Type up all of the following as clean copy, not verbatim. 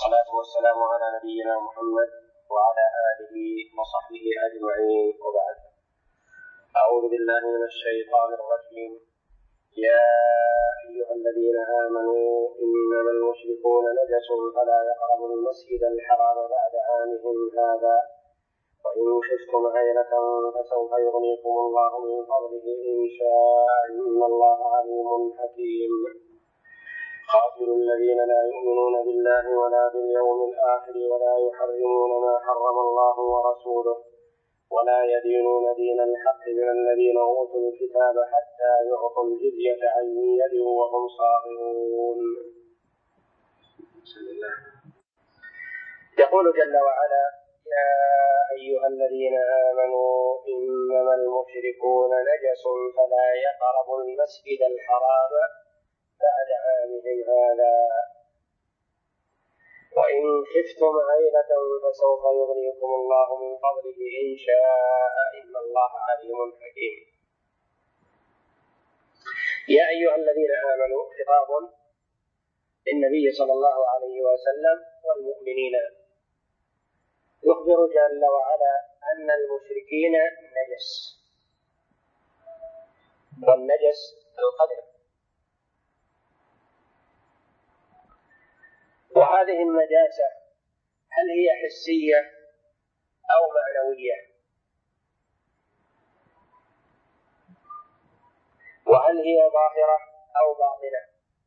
والصلاة والسلام على نبينا محمد وعلى آله وصحبه أجمعين، وبعد. أعوذ بالله من الشيطان الرجيم. يا أيها الذين آمنوا إنما المشركون نجس فلا يقربوا المسجد الحرام بعد عامهم هذا، وإن خفتم عيلة فسوف يغنيكم الله من فضله إن شاء، إن الله عليم حكيم. قاتلوا الذين لا يؤمنون بالله ولا باليوم الآخر ولا يحرمون ما حرم الله ورسوله ولا يدينون دين الحق من الذين أوتوا الكتاب حتى يعطوا الجزية عن يد وهم صاغرون. يقول جل وعلا: يا أيها الذين آمنوا إنما المشركون نجس فلا يقربوا المسجد الحرام بعد عامهم هذا، وإن خفتم عيلة فسوف يغنيكم الله من فضله إن شاء، إن الله عليم حكيم. يا أيها الذين آمنوا خطاب للنبي صلى الله عليه وسلم والمؤمنين، يخبر جل وعلا أن المشركين نجس، والنجس القدر، وهذه النجاسة هل هي حسية أو معنوية؟ وهل هي ظاهرة أو باطنة؟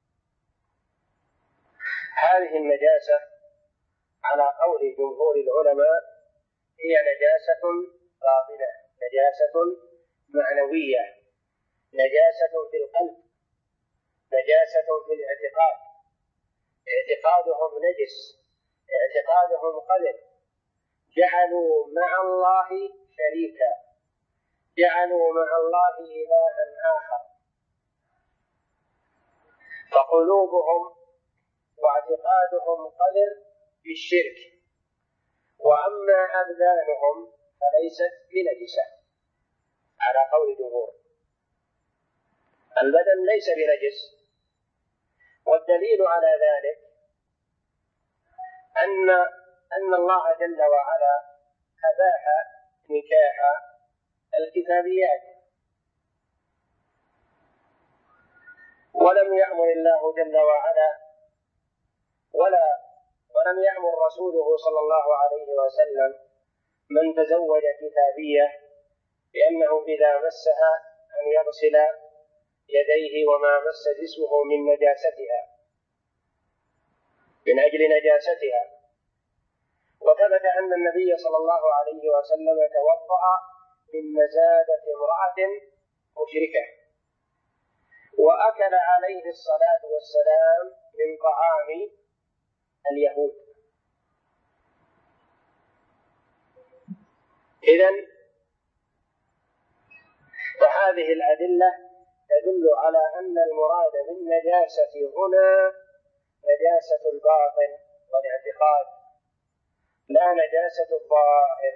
هذه النجاسة على قول جمهور العلماء هي نجاسة باطنة، نجاسة معنوية، نجاسة في القلب، نجاسة في الاعتقاد، اعتقادهم نجس، اعتقادهم قذر، جعلوا مع الله شريكا، جعلوا مع الله إلها آخر، فقلوبهم واعتقادهم قذر بالشرك، وأما أبدانهم فليست بنجسة على قول جمهور. البدن ليس بنجس، والدليل على ذلك أن الله جل وعلا أباح نكاح الكتابيات، ولم يأمر الله جل وعلا ولم يأمر رسوله صلى الله عليه وسلم من تزوج كتابية بأنه إذا مسها أن يغسل يديه وما مس جسمه من نجاستها، من أجل نجاستها. وثبت أن النبي صلى الله عليه وسلم توضأ من مزادة امرأة مشركة، وأكل عليه الصلاة والسلام من طعام اليهود. إذن فهذه الأدلة تدل على أن المراد بالنجاسة هنا نجاسة الباطن والاعتقاد، لا نجاسة الظاهر.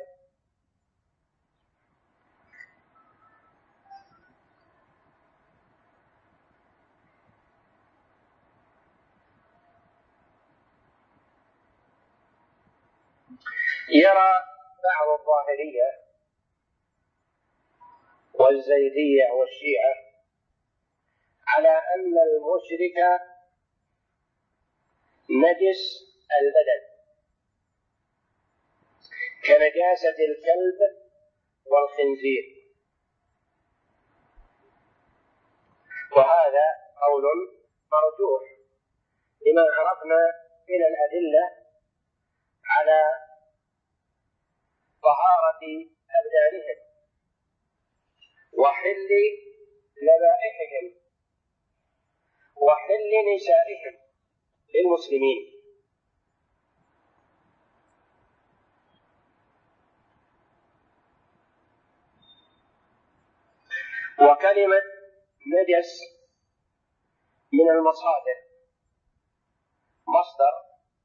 يرى بعض الظاهرية والزيدية والشيعة على أن المشرك نجس البدن كنجاسة الكلب والخنزير، وهذا قول مرجوح لما عرفنا من الأدلة على طهارة أبدانهم وحل ذبائحهم وحل نسائهم للمسلمين. وكلمة نجس من المصادر، مصدر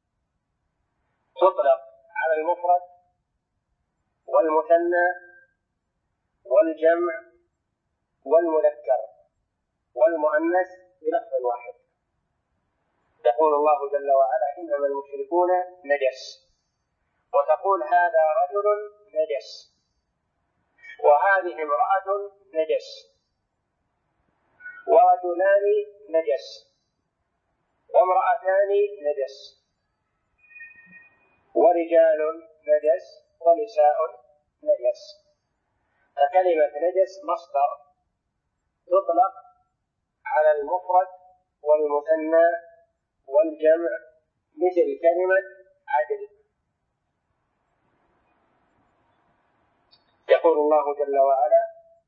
تطلق على المفرد والمثنى والجمع والمذكر والمؤنث بلفظ واحد، يقول الله جل وعلا إنما المشركون نجس، وتقول هذا رجل نجس وهذه امرأة نجس ورجلان نجس وامرأتان نجس ورجال نجس ونساء نجس. فكلمة نجس مصدر تطلق على المفرد والمثنى والجمع مثل كلمة عدل. يقول الله جل وعلا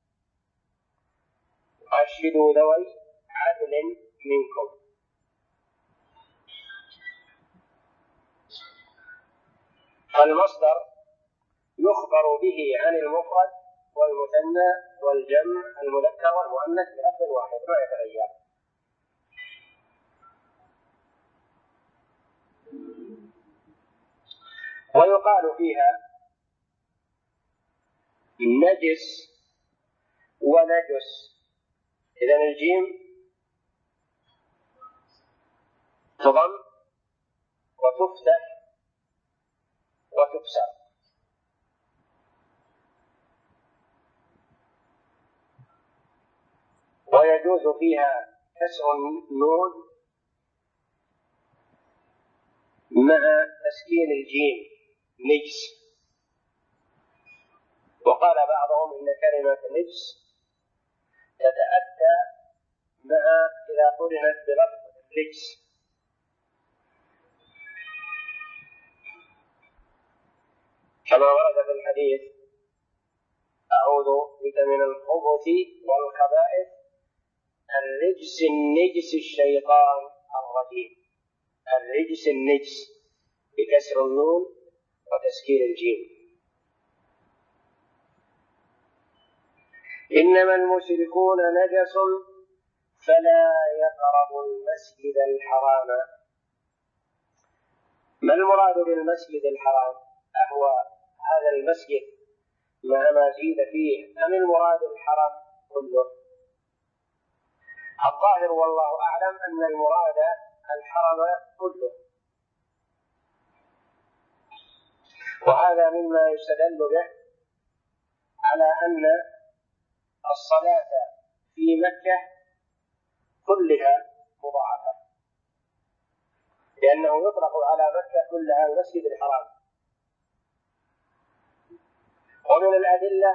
أشهدوا ذوي عدل منكم. فالمصدر يخبر به عن المفرد والمثنى والجمع المذكر والمؤنث بلفظ واحد ما يتغير. ويقال فيها نجس ونجس، إذن الجيم تضم وتفتح وتكسر. ويجوز فيها كسر النون مع تسكين الجيم نجس. وقال بعضهم إن كلمة نجس تتأتى مع إذا قرنت بلفظ الرجس، كما ورد في الحديث أعوذ بك من الخبث والخبائث الرجس النجس الشيطان الرجيم. الرجس النجس بكسر النون وتسكين الجيم. إنما المشركون نجس فلا يقربوا المسجد الحرام. ما المراد بالمسجد الحرام؟ أهو هذا المسجد مع ما زيد فيه أم المراد الحرم كله؟ الظاهر والله أعلم أن المراد الحرم كله، وهذا مما يستدل به على أن الصلاة في مكة كلها مضاعفة، لأنه يطلق على مكة كلها المسجد الحرام. ومن الأدلة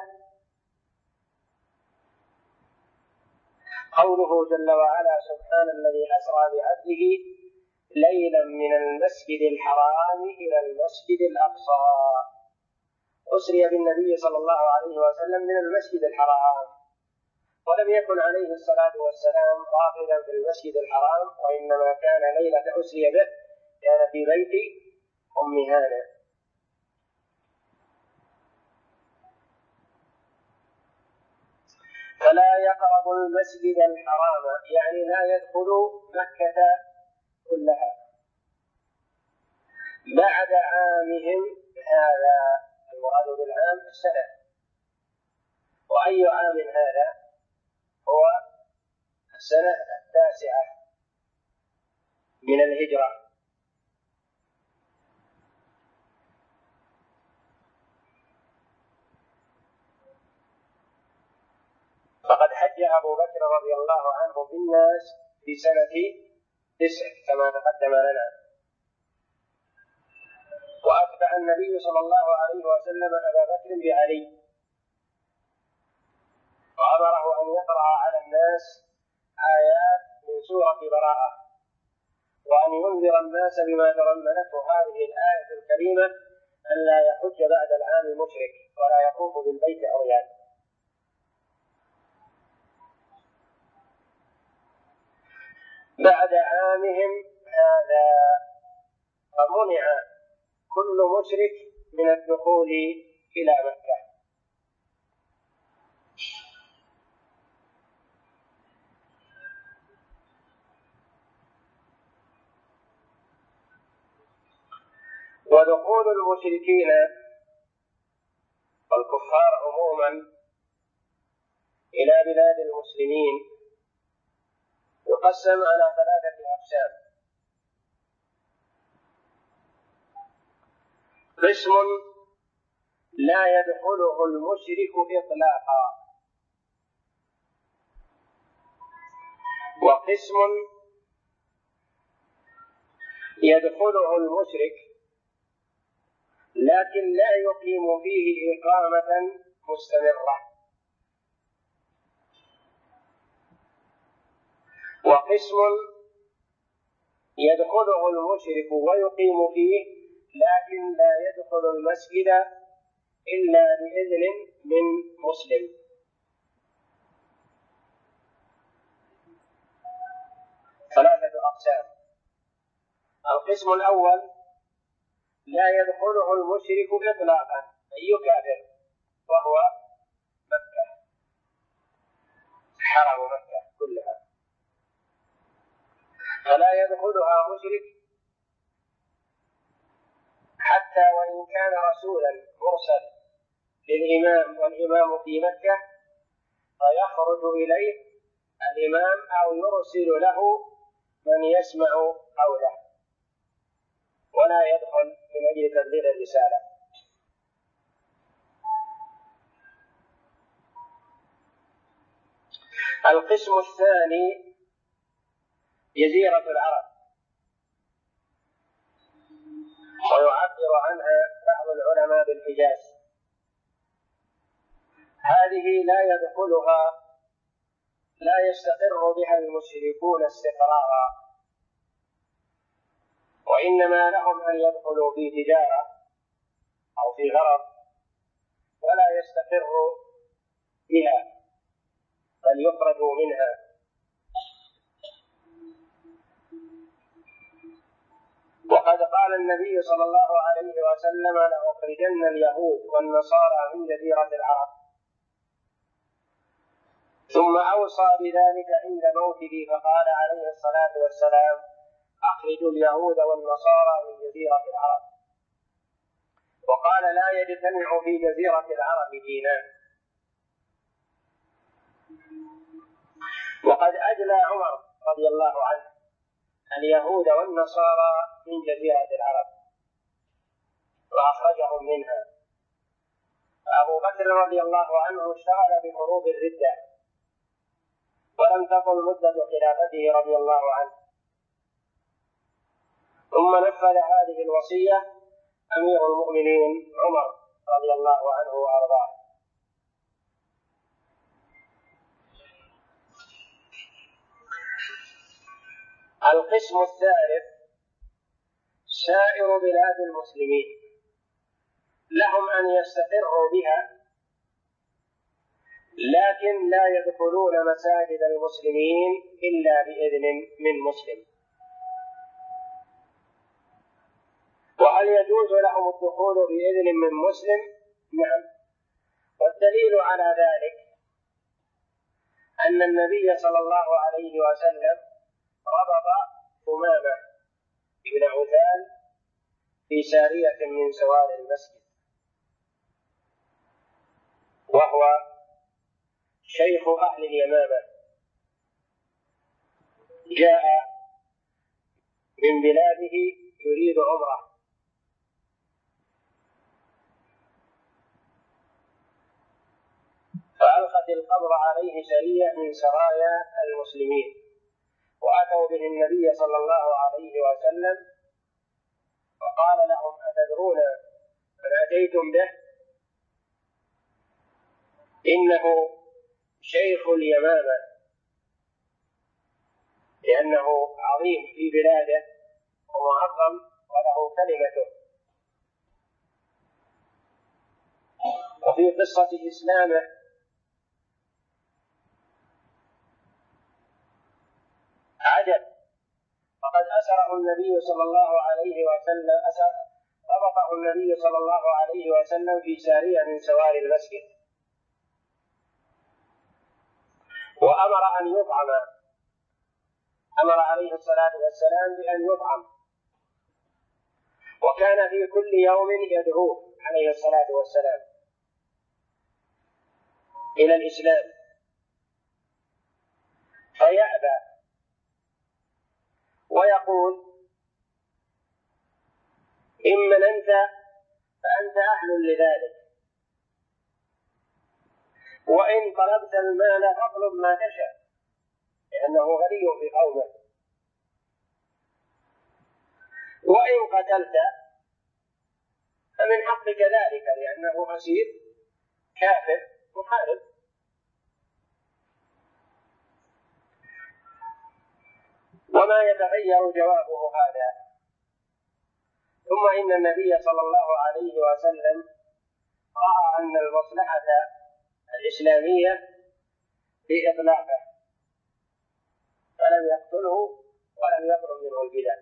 قوله جل وعلا سبحان الذي أسرى بعبده ليلا من المسجد الحرام إلى المسجد الأقصى. أسري بالنبي صلى الله عليه وسلم من المسجد الحرام، ولم يكن عليه الصلاة والسلام راغبا في المسجد الحرام، وإنما كان ليلة أسري به كان في بيت أم هانة. فلا يقرب المسجد الحرام يعني لا يدخل مكة كلها بعد عامهم هذا. المراد بالعام السنة. وأي عام هذا؟ هو السنة 9 من الهجرة. فقد حج أبو بكر رضي الله عنه بالناس في سنة 9 كما تقدم لنا، وأتبع النبي صلى الله عليه وسلم أبا بكر بعلي، وأمره أن يقرأ على الناس آيات من سورة براءة، وأن ينذر الناس بما تضمنته هذه الآية الكريمة أن لا يحج بعد العام مشرك ولا يطوف بالبيت عريان. بعد عامهم هذا فمنع كل مشرك من الدخول إلى مكة. ودخول المشركين والكفار عموما إلى بلاد المسلمين يقسم على 3 أقسام. قسم لا يدخله المشرك إطلاقا، وقسم يدخله المشرك لكن لا يقيم فيه إقامة مستمرة، وقسم يدخله المشرك ويقيم فيه لكن لا يدخل المسجد إلا بإذن من مسلم. ثلاثة أقسام. القسم الأول لا يدخله المشرك إطلاقا، أي كافر، وهو مكة، حرم مكة كلها، فلا يدخلها مشرك حتى وإن كان رسولا مرسل للإمام والإمام في مكة، فيخرج إليه الإمام أو يرسل له من يسمع قوله ولا يدخل من أجل تبليغ الرسالة. القسم الثاني جزيرة العرب، ويعبر عنها بعض العلماء بالحجاز. هذه لا يستقر بها المشركون استقرارا، وإنما لهم أن يدخلوا في تجارة أو في غرض ولا يستقروا بها بل يخرجوا منها. وقد قال النبي صلى الله عليه وسلم: لأخرجن اليهود والنصارى من جزيرة العرب. ثم أوصى بذلك عند موته فقال عليه الصلاة والسلام: أخرجوا اليهود والنصارى من جزيرة العرب. وقال: لا يجتمع في جزيرة العرب دينان. وقد أجلى عمر رضي الله عنه اليهود والنصارى من جزيرة العرب وأخرجهم منها. أبو بكر رضي الله عنه اشتغل بحروب الردة ولم تطل مدة خلافته رضي الله عنه، ثم نفذ هذه الوصية أمير المؤمنين عمر رضي الله عنه وأرضاه. القسم الثالث سائر بلاد المسلمين، لهم أن يستقروا بها لكن لا يدخلون مساجد المسلمين إلا بإذن من مسلم. وهل يجوز لهم الدخول بإذن من مسلم؟ نعم. والدليل على ذلك أن النبي صلى الله عليه وسلم ربط ثمامة بن عثال في سارية من سوار المسجد، وهو شيخ أهل اليمامة، جاء من بلاده يريد عمره، فألقت القبض عليه سرية من سرايا المسلمين، وأتوا به النبي صلى الله عليه وسلم وقال لهم: أتدرون من أتيتم به؟ إنه شيخ اليمامة، لأنه عظيم في بلاده ومعظم وله كلمته. وفي قصة إسلامه عجب، فقد أسره النبي صلى الله عليه وسلم، ربطه النبي صلى الله عليه وسلم في سارية من سوار المسجد، وأمر أن يطعم، أمر عليه الصلاة والسلام بأن يطعم، وكان في كل يوم يدعوه عليه الصلاة والسلام إلى الإسلام، فيأبى ويقول: إما أنت فأنت أهل لذلك. وإن طلبت المال فاطلب ما تشاء لأنه غني في قومه. وإن قتلت فمن حقك ذلك لأنه أسير كافر محارب. وما يتغير جوابه هذا. ثم إن النبي صلى الله عليه وسلم رأى أن المصلحة الإسلامية في إطلاقه فلم يقتله ولم يطلب منه الفداء.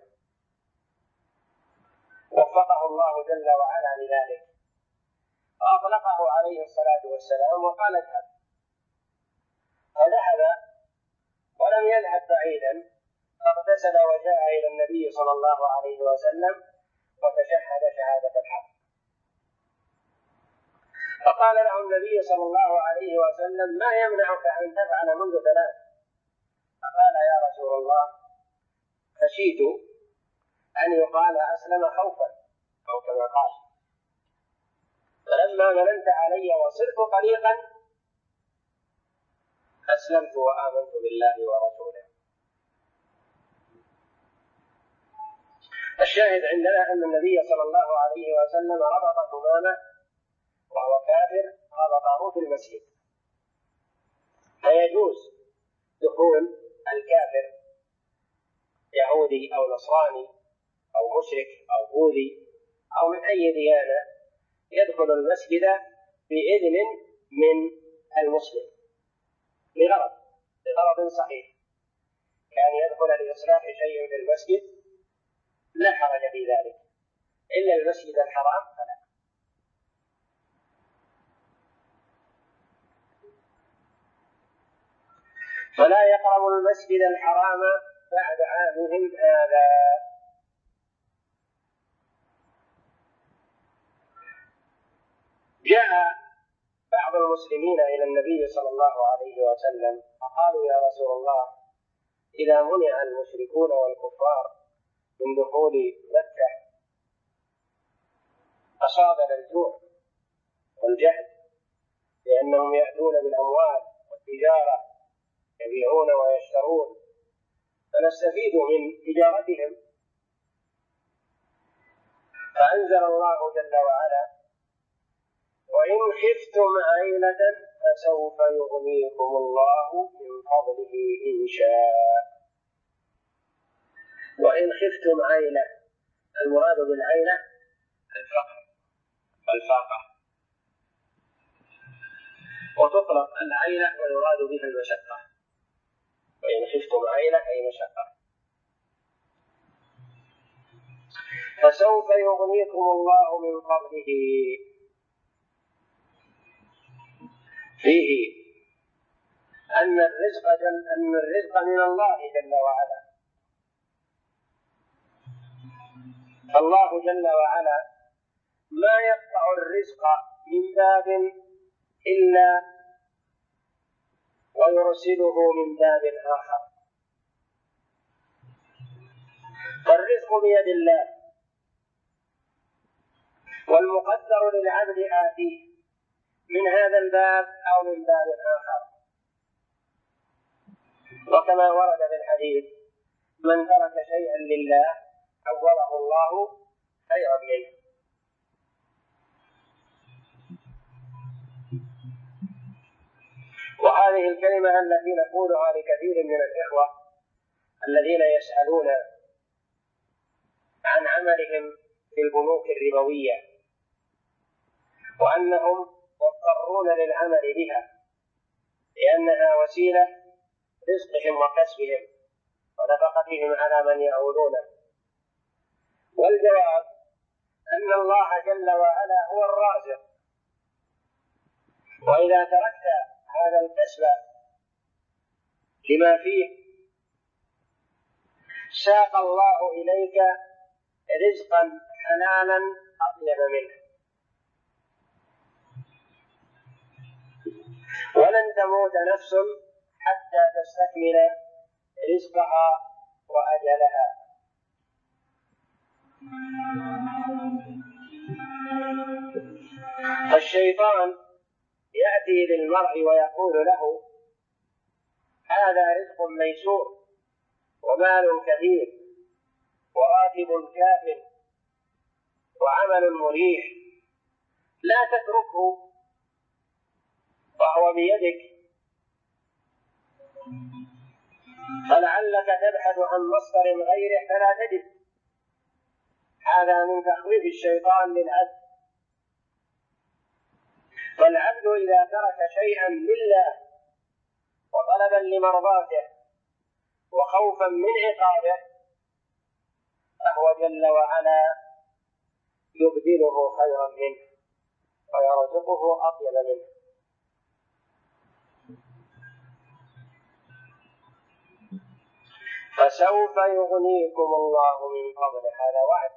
وفقه الله جل وعلا لذلك فأطلقه عليه الصلاة والسلام وقال اذهب. فذهب ولم يذهب بعيدا، فاغتسل وجاء إلى النبي صلى الله عليه وسلم وتشهد شهادة الحق. فقال له النبي صلى الله عليه وسلم ما يمنعك أن تفعل منذ 3؟ فقال يا رسول الله خشيت أن يقال أسلم خوفا أو كما قال. فلما مننت علي وصرت طريقا أسلمت وآمنت بالله ورسوله. الشاهد عندنا أن النبي صلى الله عليه وسلم ربط ثمامة وهو كافر، ربطه في المسجد. فيجوز دخول الكافر يهودي أو نصراني أو مشرك أو بوذي أو من أي ديانة يدخل المسجد بإذن من المسلم لغرض صحيح، كان يدخل لإصلاح شيء في المسجد لا حرج في ذلك، إلا المسجد الحرام فلا يقرب المسجد الحرام بعد عامهم هذا. جاء بعض المسلمين إلى النبي صلى الله عليه وسلم فقالوا يا رسول الله إذا منع المشركون والكفار من دخول مكة أصابنا الجوع والجهد، لأنهم يأتون بالأموال والتجارة يبيعون ويشترون فنستفيد من تجارتهم. فأنزل الله جل وعلا وإن خفتم عيلة فسوف يغنيكم الله من فضله إن شاء. وإن خفتم عيلة، المراد بالعيلة الفقر والفاقة، وتطلق العيلة ويراد بها المشقة. وإن خفتم عيلة أي مشقة. فسوف يغنيكم الله من فضله. فيه أن الرزق من الله جل وعلا. الله جل وعلا ما يقطع الرزق من باب إلا ويرسله من باب آخر. فالرزق بيد الله، والمقدر للعبد آتيه من هذا الباب أو من باب آخر. وكما ورد في الحديث من ترك شيئا لله عوضه الله خيرا منه. وهذه الكلمة التي نقولها لكثير من الإخوة الذين يسألون عن عملهم في البنوك الربوية وأنهم مضطرون للعمل بها لأنها وسيلة رزقهم وكسبهم ونفقتهم على من يعولونه. والجواب أن الله جل وعلا هو الرازق، وإذا تركت هذا الكسب لما فيه ساق الله إليك رزقا حلالا أطيب منه. ولن تموت نفس حتى تستكمل رزقها وأجلها. والشيطان يأتي للمرء ويقول له هذا رزق ميسور ومال كثير وراتب كاف وعمل مريح، لا تتركه وهو بيدك، فلعلك تبحث عن مصدر غيره فلا تجد. هذا من تخويف الشيطان للعبد. فالعبد إذا ترك شيئا لله وطلبا لمرضاته وخوفا من عقابه فهو جل وعلا يبدله خيرا منه ويرزقه أطيب منه. فسوف يغنيكم الله من فضله، هذا وعد.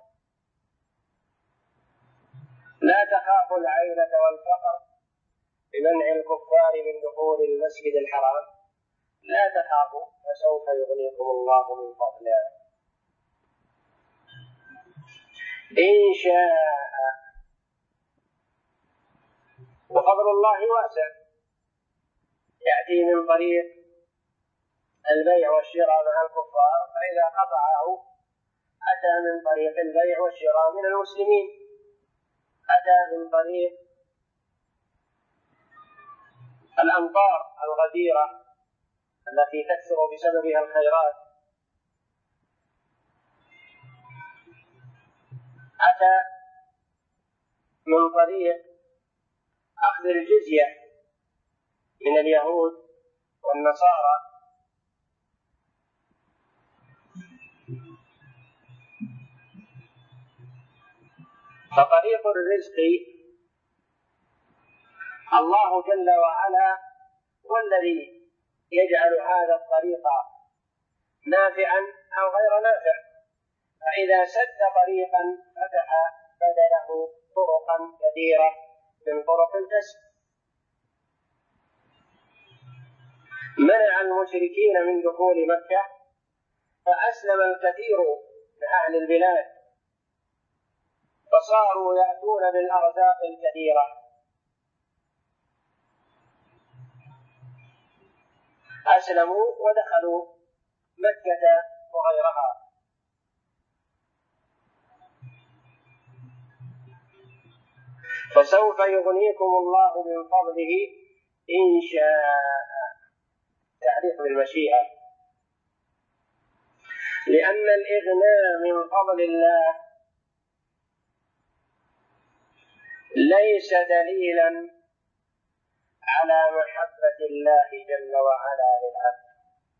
لا تخافوا العيلة والفقر بمنع الكفار من دخول المسجد الحرام، لا تخافوا فسوف يغنيكم الله من فضله إن شاء. وفضل الله واسع، يأتي من طريق البيع والشراء مع الكفار، فإذا قطعه أتى من طريق البيع والشراء من المسلمين، أتى من طريق الأمطار الغزيرة التي تكثر بسببها الخيرات، أتى من طريق أخذ الجزية من اليهود والنصارى، فطريق الرزق الله جل وعلا هو الذي يجعل هذا الطريق نافعا أو غير نافع، فإذا سد طريقا فتح بدله طرقا كثيرة من طرق الكسب. منع المشركين من دخول مكة فأسلم الكثير من أهل البلاد، فصاروا يأتون بالأرزاق الكثيرة، أسلموا ودخلوا مكة وغيرها. فسوف يغنيكم الله من فضله إن شاء، تعريف بالمشيئة، لأن الإغناء من فضل الله ليس دليلا على محبة الله جل وعلا للعبد.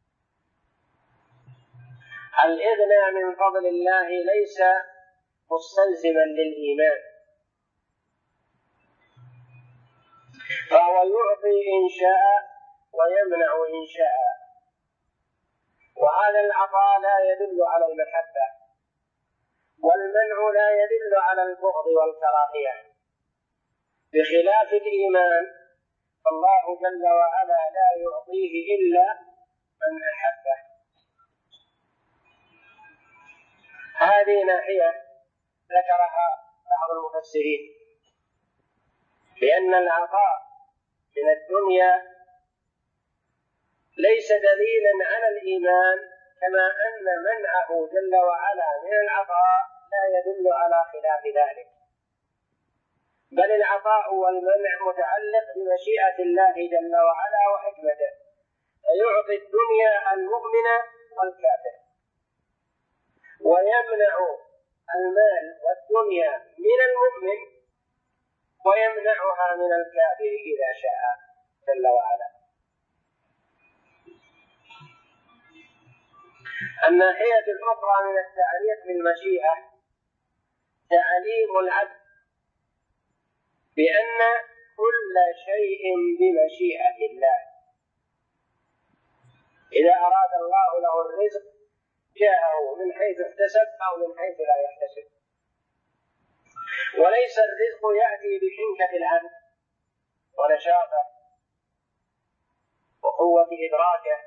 الإغناء من فضل الله ليس مستلزما للإيمان، فهو يعطي إن شاء ويمنع إن شاء، وهذا العطاء لا يدل على المحبة، والمنع لا يدل على البغض والكراهية، بخلاف الإيمان فالله جل وعلا لا يعطيه إلا من أحبه. هذه ناحية ذكرها بعض المفسرين، بأن العطاء من الدنيا ليس دليلا على الإيمان، كما أن منعه جل وعلا من العطاء لا يدل على خلاف ذلك، بل العطاء والمنع متعلق بمشيئة الله جل وعلا وحكمته، فيعطي الدنيا المؤمن والكافر، ويمنع المال والدنيا من المؤمن ويمنعها من الكافر إذا شاء جل وعلا. الناحية الأخرى من التعريف بالمشيئة تعليم العبد بأن كل شيء بمشيئة الله، إذا أراد الله له الرزق جاءه من حيث احتسب أو من حيث لا يحتسب، وليس الرزق يأتي بحنكة العبد ونشاطه وقوة إدراكه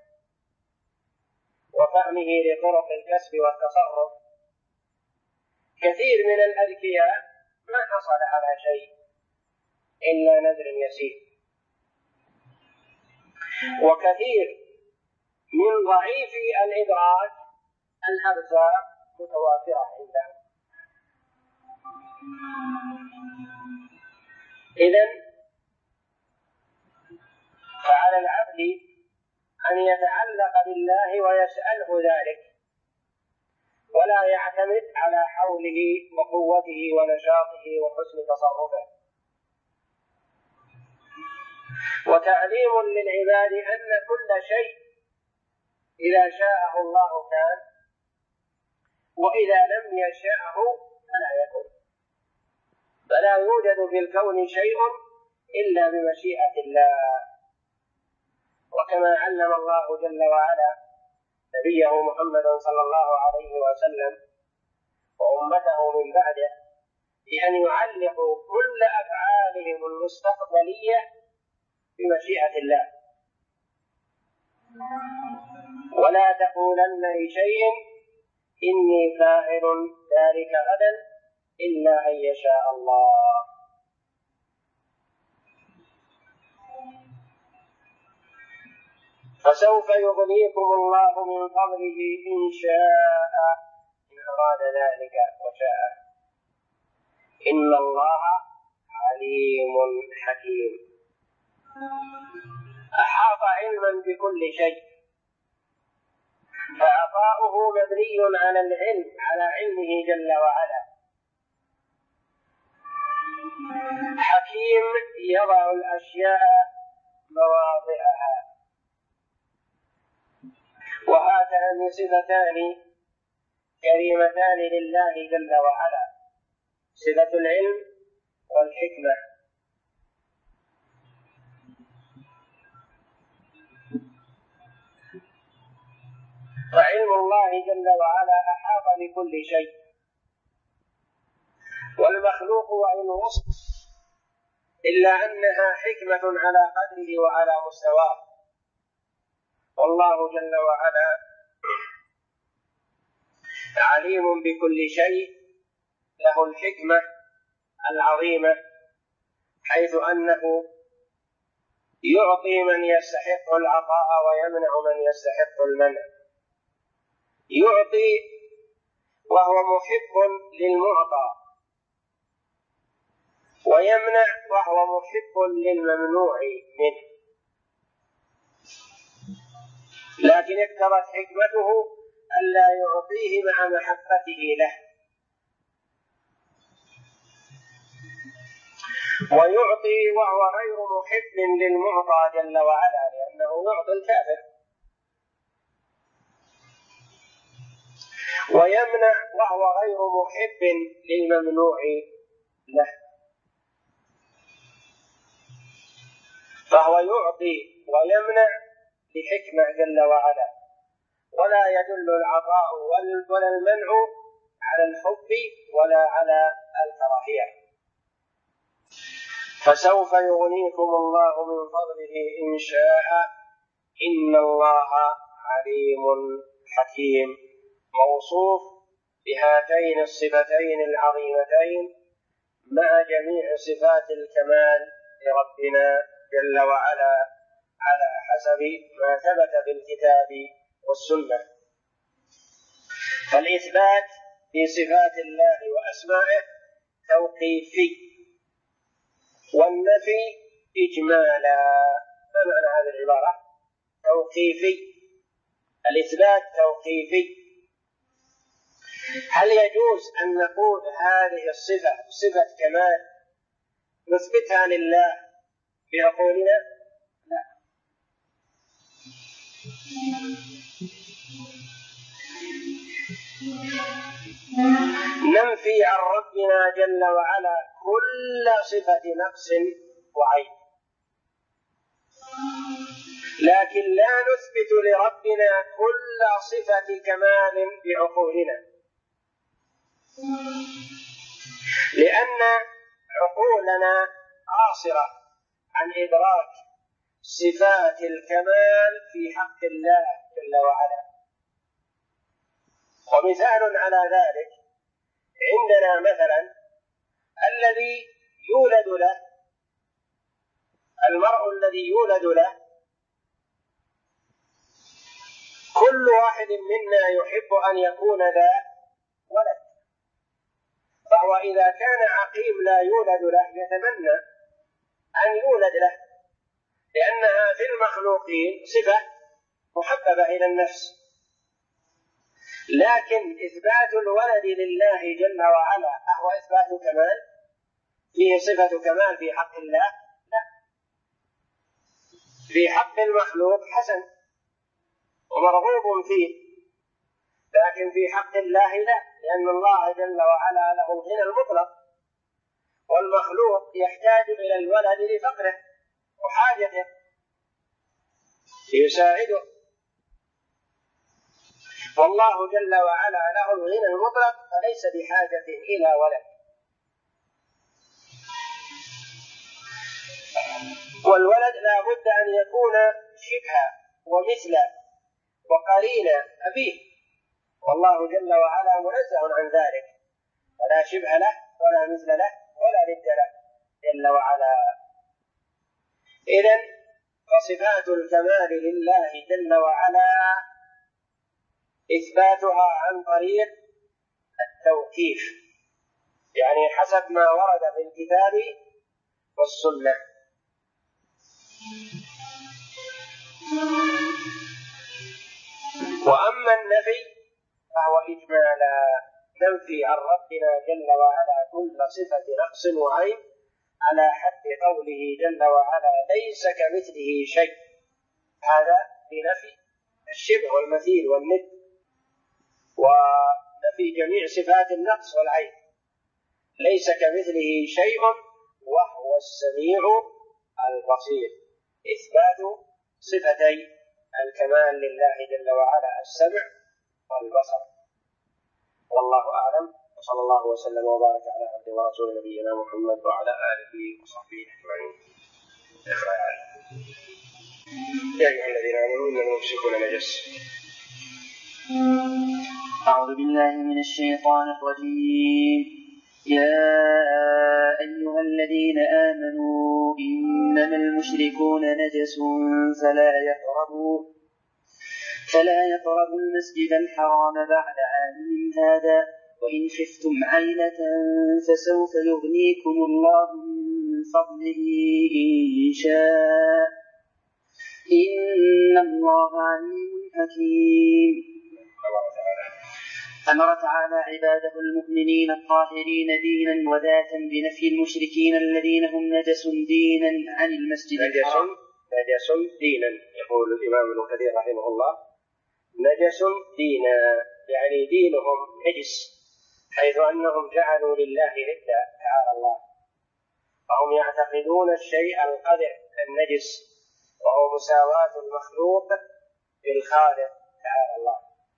وفهمه لطرق الكسب والتصرف. كثير من الأذكياء ما حصل على شيء إلا نذر يسير. وكثير من ضعيف الإدراك الأرزاق متوافرة عنده. إذن فعلى العبد أن يتعلق بالله ويسأله ذلك، ولا يعتمد على حوله وقوته ونشاطه وحسن تصرفه. وتعليم للعباد أن كل شيء إذا شاءه الله كان، وإذا لم يشأه فلا يكن. فلا يوجد في الكون شيء إلا بمشيئة الله. وكما علم الله جل وعلا نبيه محمد صلى الله عليه وسلم وأمته من بعده بأن يعلقوا كل أفعالهم المستقبلية بمشيئة الله. ولا تقولن لشيء إني فاعل ذلك غدا إلا أن يشاء الله. فسوف يغنيكم الله من فضله إن شاء، إن أراد ذلك وشاء. إن الله عليم حكيم. أحاط علما بكل شيء، فعطاؤه مبني على العلم، على علمه جل وعلا. حكيم يضع الأشياء مواضعها. وهاتان صفتان كريمتان لله جل وعلا، صفة العلم والحكمة. فعلم الله جل وعلا أحاط بكل شيء، والمخلوق وإن وصف إلا أنها حكمة على قدره وعلى مستواه. والله جل وعلا عليم بكل شيء، له الحكمة العظيمة، حيث أنه يعطي من يستحق العطاء ويمنع من يستحق المنع. يعطي وهو محب للمعطى، ويمنع وهو محب للممنوع منه. لكن اقتضت حكمته ألا يعطيه مع محبته له، ويعطي وهو غير محب للمعطى جل وعلا، لأنه يعطي الكافر. ويمنع وهو غير محب للممنوع له. فهو يعطي ويمنع لحكمة جل وعلا، ولا يدل العطاء ولا المنع على الحب ولا على الكراهية. فسوف يغنيكم الله من فضله إن شاء، إن الله عليم حكيم. موصوف بهاتين الصفتين العظيمتين مع جميع صفات الكمال لربنا جل وعلا على حسب ما ثبت بالكتاب والسنة. فالإثبات في صفات الله وأسمائه توقيفي، والنفي إجمالا. ما معنى هذه العبارة؟ توقيفي. الإثبات توقيفي. هل يجوز أن نقول هذه الصفة صفة كمال نثبتها لله بعقولنا؟ لا. ننفي عن ربنا جل وعلا كل صفة نقص وعيب، لكن لا نثبت لربنا كل صفة كمال بعقولنا، لأن عقولنا قاصرة عن إدراك صفات الكمال في حق الله جل وعلا. ومثال على ذلك عندنا مثلا الذي يولد له المرء الذي يولد له كل واحد منا يحب أن يكون ذا ولد، فهو إذا كان عقيم لا يولد له يتمنى أن يولد له، لأنها في المخلوقين صفة محببة إلى النفس. لكن إثبات الولد لله جل وعلا أهو إثبات كمال؟ فيه صفة كمال في حق الله؟ لا. في حق المخلوق حسن ومرغوب فيه، لكن في حق الله لا، لأن الله جل وعلا له الغنى المطلق، والمخلوق يحتاج إلى الولد لفقره وحاجته يساعده، والله جل وعلا له الغنى المطلق فليس بحاجة إلى ولد. والولد لا بد أن يكون شبها ومثل وقرين أبيه، والله جل وعلا منزه عن ذلك، ولا شبه له ولا مثل له ولا ند له جل وعلا. إذن فصفات الكمال لله جل وعلا إثباتها عن طريق التوقيف، يعني حسب ما ورد في الكتاب والسنة. وأما النفي فهو إجمالا، ننفي عن ربنا جل وعلا كل صفة نقص وعيب على حد قوله جل وعلا ليس كمثله شيء، هذا في نفي الشبه والمثيل والند، ونفي جميع صفات النقص والعيب. ليس كمثله شيء وهو السميع البصير، إثبات صفتي الكمال لله جل وعلا السمع والبصر. والله أعلم، وصلى الله وسلم وبارك على عبده ورسول نبينا محمد وعلى آله وصحبه أجمعين. اقرأ يا علي. يا أيها الذين آمنوا إنما المشركون نجس. أعوذ بالله من الشيطان الرجيم. يا أيها الذين آمنوا إنما المشركون نجس فلا يقربوا المسجد الحرام بعد عامهم هذا وإن خفتم عيلة فسوف يغنيكم الله من فضله إن شاء إن الله عليم حكيم. أمر تعالى عباده المؤمنين الطاهرين دينا وذاتا بنفي المشركين الذين هم نجس دينا عن المسجد الحرام. نجس دينا، يقول الإمام ابن كثير رحمه الله نجس دينا، يعني دينهم نجس، حيث أنهم جعلوا لله ندا تعالى الله، فهم يعتقدون الشيء القدر النجس، وهو مساواة المخلوق بالخالق تعالى الله.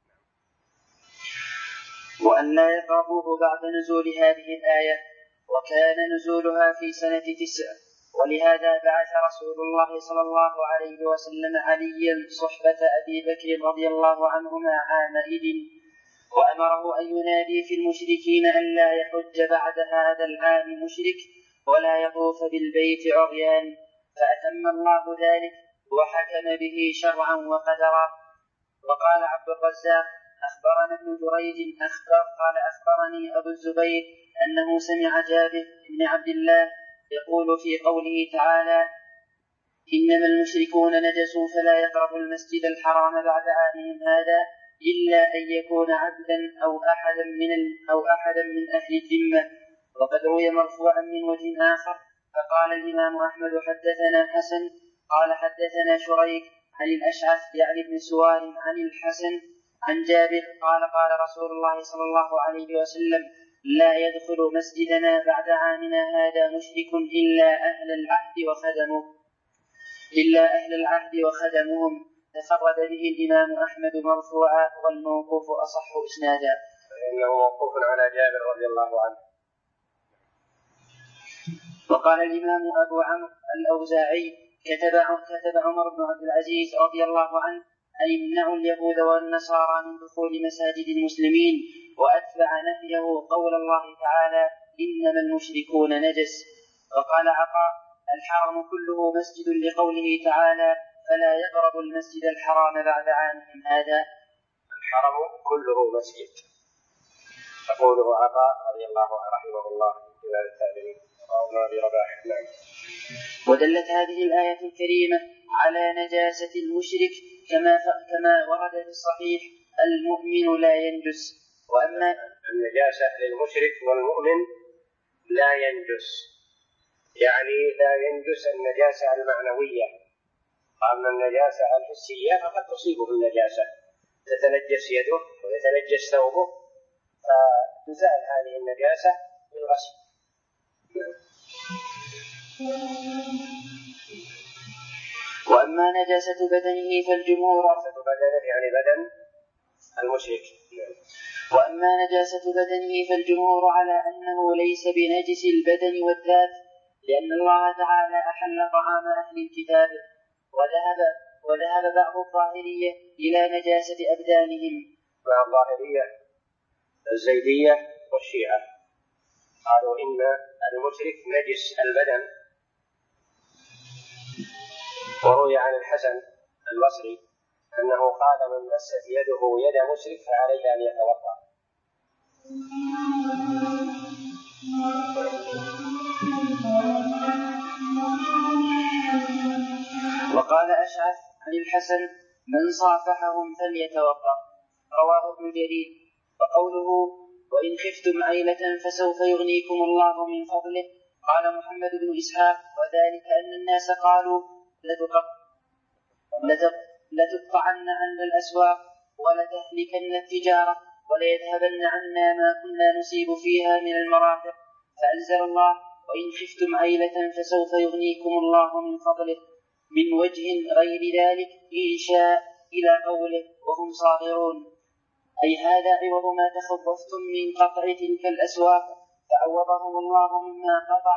وأن لا يقربوه بعد نزول هذه الآية، وكان نزولها في سنة 9، ولهذا بعث رسول الله صلى الله عليه وسلم عليا صحبة أبي بكر رضي الله عنهما عامئذ، وأمره أن ينادي في المشركين أن لا يحج بعد هذا العام مشرك ولا يطوف بالبيت عريان، فأتم الله ذلك وحكم به شرعا وقدرا. وقال عبد الرزاق أخبرنا ابن جريج قال أخبرني أبو الزبير أنه سمع جابر بن عبد الله يقول في قوله تعالى إنما المشركون نجس فلا يقربوا المسجد الحرام بعد عامهم هذا إلا أن يكون عبدا أو أحدا من أهل الذمة. وقد روي مرفوعا من وجه آخر، فقال الإمام أحمد حدثنا حسن قال حدثنا شريك عن الأشعث يعني ابن سوار عن الحسن عن جابر قال رسول الله صلى الله عليه وسلم لا يدخل مسجدنا بعد عامنا هذا مشرك إلا أهل العهد وخدمهم. تفرد به الإمام أحمد مرفوعا، والموقوف أصح إسنادا، فإنه موقوف على جابر رضي الله عنه. وقال الإمام أبو عمرو الأوزاعي كتب عمر بن عبد العزيز رضي الله عنه أن يمنعوا اليهود والنصارى من دخول مساجد المسلمين، وأتبع نفيه قول الله تعالى إنما المشركون نجس. وقال عطاء الحرم كله مسجد لقوله تعالى فلا يقربوا المسجد الحرام بعد عامهم هذا. الحرم كله مسجد، تقوله عطاء رضي الله عنه رحمه الله في هذا التابعين وابن ابي رباح. نعم. ودلت هذه الآية الكريمة على نجاسة المشرك كما ورد في الصحيح المؤمن لا ينجس. وأما النجاسة للمشرك والمؤمن لا ينجس، يعني لا ينجس النجاسة المعنوية، أما النجاسة الحسية فقد تصيبه النجاسة، تتنجس يده ويتنجس ثوبه، فتزال هذه النجاسة بالغسل. وأما نجاسة بدنه فالجمهور يعني بدن المشرك. وأما نجاسة بدنه فالجمهور على أنه ليس بنجس البدن والذات، لأن الله تعالى أحل طعام أهل الكتاب، وذهب بعض الظاهرية إلى نجاسة أبدانهم. مع الظاهرية الزيدية والشيعة قالوا إن المشرك نجس البدن، وروي عن الحسن البصري أنه قال من مست يده يد مشرك فعليه أن يتوضأ. وقال أشعث عن الحسن من صافحهم فليتوضأ، رواه ابن جرير. وقوله وإن خفتم عيلة فسوف يغنيكم الله من فضله، قال محمد بن إسحاق وذلك أن الناس قالوا لتقطعن عنا الأسواق ولتهلكن التجارة وليذهبن عنا ما كنا نصيب فيها من المرافق، فأنزل الله وإن خفتم عيلة فسوف يغنيكم الله من فضله من وجه غير ذلك إن شاء إلى قوله وهم صاغرون، أي هذا عوض ما تخوفتم من قطع تلك الأسواق، فعوضهم الله مما قطع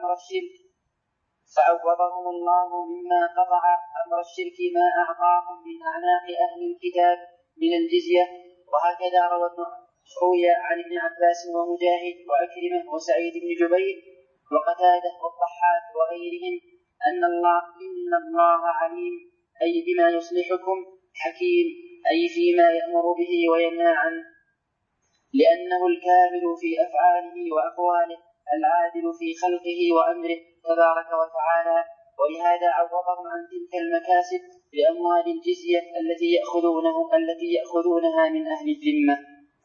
أمر الشرك ما أعطاهم من أعناق أهل الكتاب من الجزية. وهكذا روي عن ابن عباس ومجاهد وعكرمة وسعيد بن جبير وقتادة والضحاك وغيرهم إن الله عليم، أي بما يصلحكم، حكيم، أي فيما يأمر به وينهى عنه، لأنه الكامل في أفعاله وأقواله، العادل في خلقه وأمره تبارك وتعالى، ولهذا عوضهم عن تلك المكاسب بأموال الجزية التي يأخذونها من أهل الذمة.